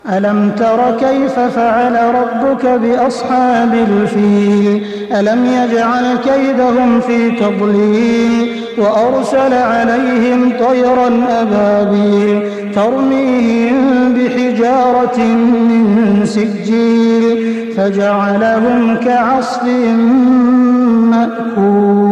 ألم تر كيف فعل ربك بأصحاب الفيل ألم يجعل كيدهم في تضليل وأرسل عليهم طيرا أبابيل ترميهم بحجارة من سجيل فجعلهم كعصف مأكول.